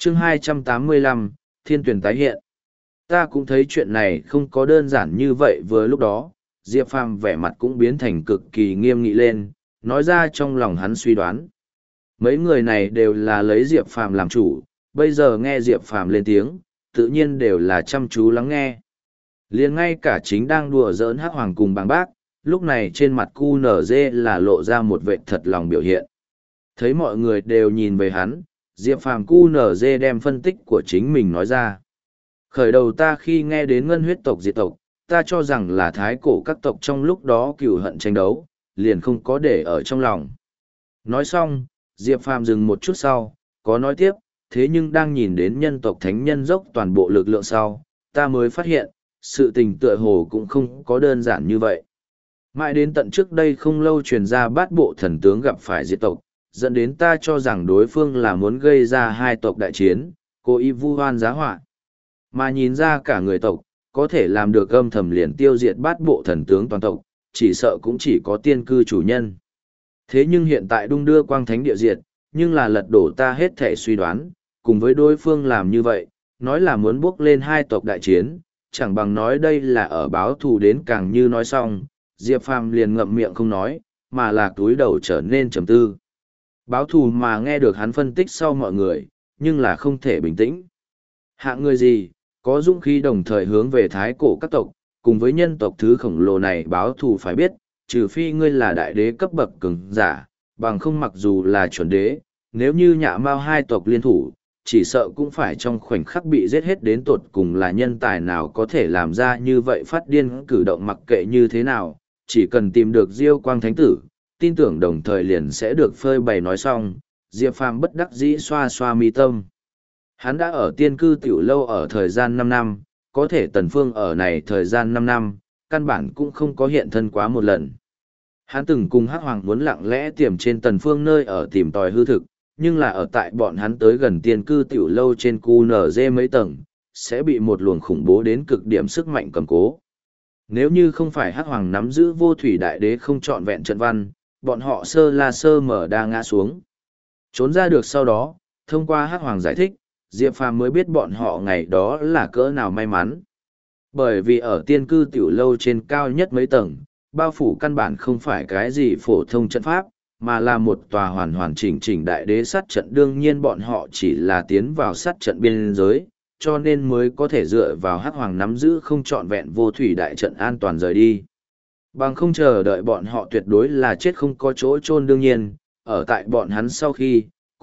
chương 285, Thiên tuyển tái hiện. Ta cũng thấy chuyện này không có đơn giản như vậy vừa lúc đó, Diệp Phàm vẻ mặt cũng biến thành cực kỳ nghiêm nghị lên, nói ra trong lòng hắn suy đoán. Mấy người này đều là lấy Diệp Phàm làm chủ, bây giờ nghe Diệp Phàm lên tiếng, tự nhiên đều là chăm chú lắng nghe. Liền ngay cả chính đang đùa giỡn Hắc Hoàng cùng Bàng Bác, lúc này trên mặt QNZ là lộ ra một vẻ thật lòng biểu hiện. Thấy mọi người đều nhìn về hắn, Diệp Phàm QNZ đem phân tích của chính mình nói ra. Khởi đầu ta khi nghe đến ngân huyết tộc diệt tộc, ta cho rằng là thái cổ các tộc trong lúc đó cừu hận tranh đấu, liền không có để ở trong lòng. Nói xong, Diệp Phàm dừng một chút sau, có nói tiếp, thế nhưng đang nhìn đến nhân tộc thánh nhân dốc toàn bộ lực lượng sau, ta mới phát hiện, sự tình tựa hồ cũng không có đơn giản như vậy. Mãi đến tận trước đây không lâu truyền ra bát bộ thần tướng gặp phải diệt tộc, dẫn đến ta cho rằng đối phương là muốn gây ra hai tộc đại chiến, cố ý vu oan giá họa. Mà nhìn ra cả người tộc, có thể làm được âm thầm liền tiêu diệt bát bộ thần tướng toàn tộc, chỉ sợ cũng chỉ có tiên cư chủ nhân. Thế nhưng hiện tại đung đưa quang thánh địa diệt, nhưng là lật đổ ta hết thể suy đoán, cùng với đối phương làm như vậy, nói là muốn bước lên hai tộc đại chiến, chẳng bằng nói đây là ở báo thù đến càng như nói xong, Diệp Phàm liền ngậm miệng không nói, mà là túi đầu trở nên trầm tư. Báo thù mà nghe được hắn phân tích sau mọi người, nhưng là không thể bình tĩnh. Hạng người gì, có dũng khí đồng thời hướng về thái cổ các tộc, cùng với nhân tộc thứ khổng lồ này báo thù phải biết, trừ phi ngươi là đại đế cấp bậc cường giả, bằng không mặc dù là chuẩn đế, nếu như nhạ mao hai tộc liên thủ, chỉ sợ cũng phải trong khoảnh khắc bị giết hết đến tột cùng là nhân tài nào có thể làm ra như vậy phát điên cử động mặc kệ như thế nào, chỉ cần tìm được Diêu Quang Thánh Tử, tin tưởng đồng thời liền sẽ được phơi bày nói xong, Diệp Phàm bất đắc dĩ xoa xoa mi tâm. Hắn đã ở tiên cư tiểu lâu ở thời gian 5 năm, có thể Tần Phương ở này thời gian 5 năm, căn bản cũng không có hiện thân quá một lần. Hắn từng cùng Hắc Hoàng muốn lặng lẽ tiềm trên Tần Phương nơi ở tìm tòi hư thực, nhưng là ở tại bọn hắn tới gần tiên cư tiểu lâu trên QNZ mấy tầng, sẽ bị một luồng khủng bố đến cực điểm sức mạnh cầm cố. Nếu như không phải Hắc Hoàng nắm giữ vô thủy đại đế không trọn vẹn trận văn, bọn họ sơ la sơ mở đa ngã xuống. Trốn ra được sau đó, thông qua Hắc Hoàng giải thích, Diệp Phàm mới biết bọn họ ngày đó là cỡ nào may mắn. Bởi vì ở tiên cư tiểu lâu trên cao nhất mấy tầng, bao phủ căn bản không phải cái gì phổ thông trận pháp, mà là một tòa hoàn hoàn chỉnh đại đế sát trận. Đương nhiên bọn họ chỉ là tiến vào sát trận biên giới, cho nên mới có thể dựa vào Hắc Hoàng nắm giữ không trọn vẹn vô thủy đại trận an toàn rời đi. Bằng không chờ đợi bọn họ tuyệt đối là chết không có chỗ chôn. Đương nhiên, ở tại bọn hắn sau khi,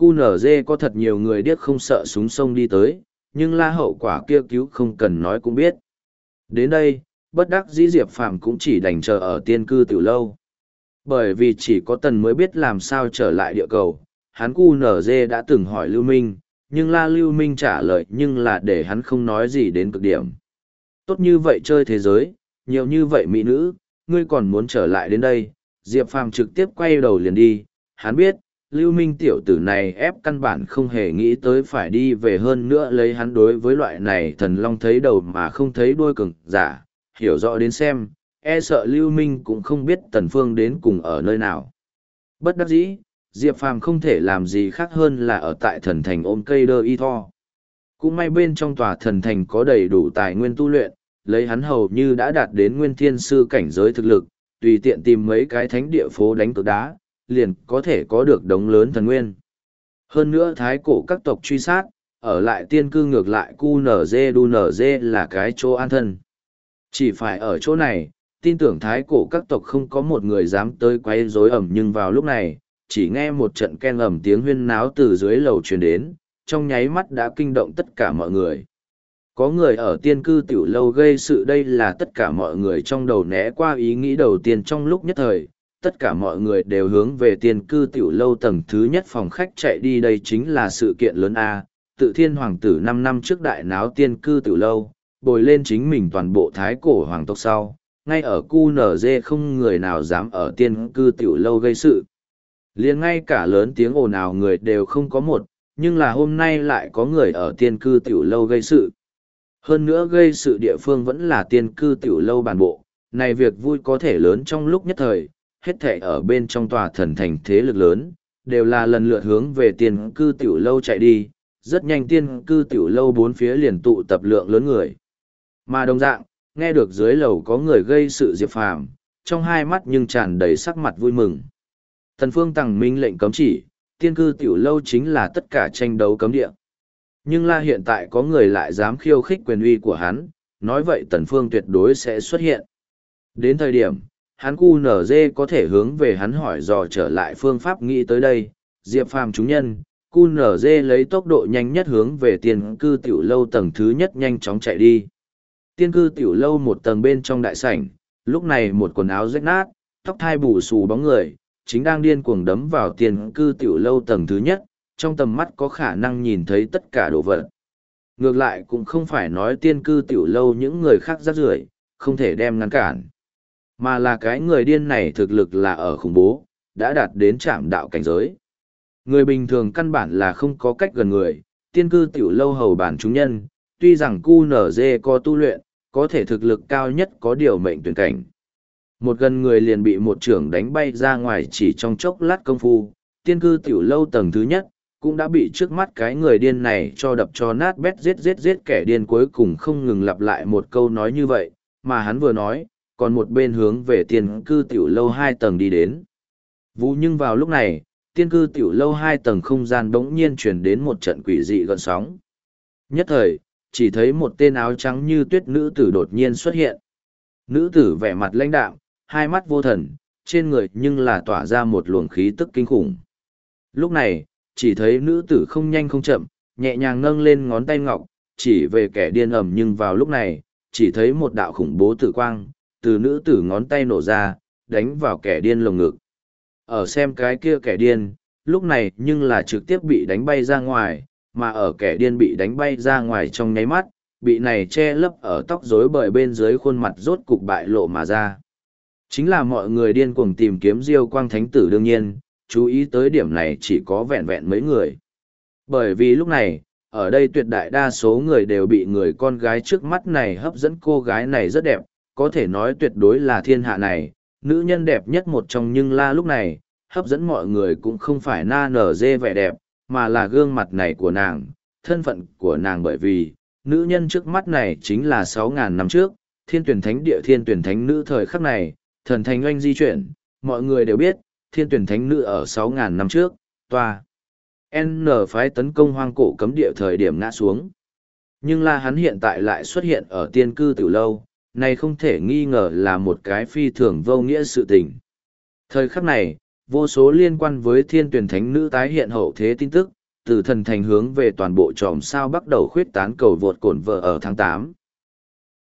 QNZ có thật nhiều người điếc không sợ súng sông đi tới, nhưng la hậu quả kia cứu không cần nói cũng biết. Đến đây, bất đắc dĩ Diệp Phàm cũng chỉ đành chờ ở tiên cư tiểu lâu. Bởi vì chỉ có Tần mới biết làm sao trở lại địa cầu, hắn QNZ đã từng hỏi Lưu Minh, nhưng la Lưu Minh trả lời nhưng là để hắn không nói gì đến cực điểm. Tốt như vậy chơi thế giới, nhiều như vậy mỹ nữ, ngươi còn muốn trở lại đến đây, Diệp Phàm trực tiếp quay đầu liền đi, hắn biết, Lưu Minh tiểu tử này ép căn bản không hề nghĩ tới phải đi về, hơn nữa lấy hắn đối với loại này thần long thấy đầu mà không thấy đuôi cường giả, hiểu rõ đến xem, e sợ Lưu Minh cũng không biết Tần Phương đến cùng ở nơi nào. Bất đắc dĩ, Diệp Phàm không thể làm gì khác hơn là ở tại thần thành ôm cây đơ y tho. Cũng may bên trong tòa thần thành có đầy đủ tài nguyên tu luyện, lấy hắn hầu như đã đạt đến nguyên thiên sư cảnh giới thực lực, tùy tiện tìm mấy cái thánh địa phố đánh cược đá, liền có thể có được đống lớn thần nguyên. Hơn nữa thái cổ các tộc truy sát, ở lại tiên cư ngược lại QNZ là cái chỗ an thân. Chỉ phải ở chỗ này, tin tưởng thái cổ các tộc không có một người dám tới quấy rối ẩm, nhưng vào lúc này, chỉ nghe một trận ken ầm tiếng huyên náo từ dưới lầu truyền đến, trong nháy mắt đã kinh động tất cả mọi người. Có người ở tiên cư tiểu lâu gây sự, đây là tất cả mọi người trong đầu né qua ý nghĩ đầu tiên trong lúc nhất thời, tất cả mọi người đều hướng về tiên cư tiểu lâu tầng thứ nhất phòng khách chạy đi. Đây chính là sự kiện lớn A, tự thiên hoàng tử 5 năm trước đại náo tiên cư tiểu lâu, bồi lên chính mình toàn bộ thái cổ hoàng tộc sau, ngay ở QNZ không người nào dám ở tiên cư tiểu lâu gây sự. Liền ngay cả lớn tiếng ồn ào người đều không có một, nhưng là hôm nay lại có người ở tiên cư tiểu lâu gây sự. Hơn nữa gây sự địa phương vẫn là tiên cư tiểu lâu bản bộ, này việc vui có thể lớn trong lúc nhất thời, hết thảy ở bên trong tòa thần thành thế lực lớn, đều là lần lượt hướng về tiên cư tiểu lâu chạy đi, rất nhanh tiên cư tiểu lâu bốn phía liền tụ tập lượng lớn người. Mà đồng dạng, nghe được dưới lầu có người gây sự Diệp Phàm, trong hai mắt nhưng tràn đầy sắc mặt vui mừng. Tần Phương Tằng minh lệnh cấm chỉ, tiên cư tiểu lâu chính là tất cả tranh đấu cấm địa. Nhưng là hiện tại có người lại dám khiêu khích quyền uy của hắn, nói vậy Tần Phương tuyệt đối sẽ xuất hiện. Đến thời điểm, hắn QNZ có thể hướng về hắn hỏi dò trở lại phương pháp nghĩ tới đây, Diệp Phàm chúng nhân, QNZ lấy tốc độ nhanh nhất hướng về tiên cư tiểu lâu tầng thứ nhất nhanh chóng chạy đi. Tiên cư tiểu lâu một tầng bên trong đại sảnh, lúc này một quần áo rách nát, tóc thai bù xù bóng người, chính đang điên cuồng đấm vào tiên cư tiểu lâu tầng thứ nhất, trong tầm mắt có khả năng nhìn thấy tất cả đồ vật. Ngược lại cũng không phải nói tiên cư tiểu lâu những người khác rác rưởi, không thể đem ngăn cản. Mà là cái người điên này thực lực là ở khủng bố, đã đạt đến trạm đạo cảnh giới. Người bình thường căn bản là không có cách gần người, tiên cư tiểu lâu hầu bản chúng nhân, tuy rằng QNZ có tu luyện, có thể thực lực cao nhất có điều mệnh tuyển cảnh. Một gần người liền bị một trưởng đánh bay ra ngoài chỉ trong chốc lát công phu, tiên cư tiểu lâu tầng thứ nhất, cũng đã bị trước mắt cái người điên này cho đập cho nát bét giết kẻ điên cuối cùng không ngừng lặp lại một câu nói như vậy, mà hắn vừa nói, còn một bên hướng về tiên cư tiểu lâu 2 tầng đi đến. Vụ nhưng vào lúc này, tiên cư tiểu lâu 2 tầng không gian bỗng nhiên chuyển đến một trận quỷ dị gợn sóng. Nhất thời, chỉ thấy một tên áo trắng như tuyết nữ tử đột nhiên xuất hiện. Nữ tử vẻ mặt lãnh đạm, hai mắt vô thần, trên người nhưng là tỏa ra một luồng khí tức kinh khủng. Lúc này, chỉ thấy nữ tử không nhanh không chậm, nhẹ nhàng nâng lên ngón tay ngọc, chỉ về kẻ điên ầm, nhưng vào lúc này, chỉ thấy một đạo khủng bố tử quang, từ nữ tử ngón tay nổ ra, đánh vào kẻ điên lồng ngực. Ở xem cái kia kẻ điên, lúc này nhưng là trực tiếp bị đánh bay ra ngoài, mà ở kẻ điên bị đánh bay ra ngoài trong nháy mắt, bị này che lấp ở tóc rối bời bên dưới khuôn mặt rốt cục bại lộ mà ra. Chính là mọi người điên cuồng tìm kiếm Diêu Quang Thánh Tử đương nhiên, chú ý tới điểm này chỉ có vẹn vẹn mấy người. Bởi vì lúc này, ở đây tuyệt đại đa số người đều bị người con gái trước mắt này hấp dẫn, cô gái này rất đẹp, có thể nói tuyệt đối là thiên hạ này, nữ nhân đẹp nhất một trong, nhưng là lúc này, hấp dẫn mọi người cũng không phải na nở dê vẻ đẹp, mà là gương mặt này của nàng, thân phận của nàng, bởi vì, nữ nhân trước mắt này chính là 6.000 năm trước, thiên tuyển thánh địa thiên tuyển thánh nữ thời khắc này, thần thành oanh di chuyển, mọi người đều biết, thiên tuyển thánh nữ ở 6.000 năm trước, toa. N phái tấn công hoang cổ cấm địa thời điểm ngã xuống. Nhưng là hắn hiện tại lại xuất hiện ở tiên cư tiểu lâu, này không thể nghi ngờ là một cái phi thường vô nghĩa sự tình. Thời khắc này, vô số liên quan với thiên tuyển thánh nữ tái hiện hậu thế tin tức, từ thần thành hướng về toàn bộ tròm sao bắt đầu khuyết tán cầu vượt cổn vợ ở tháng 8.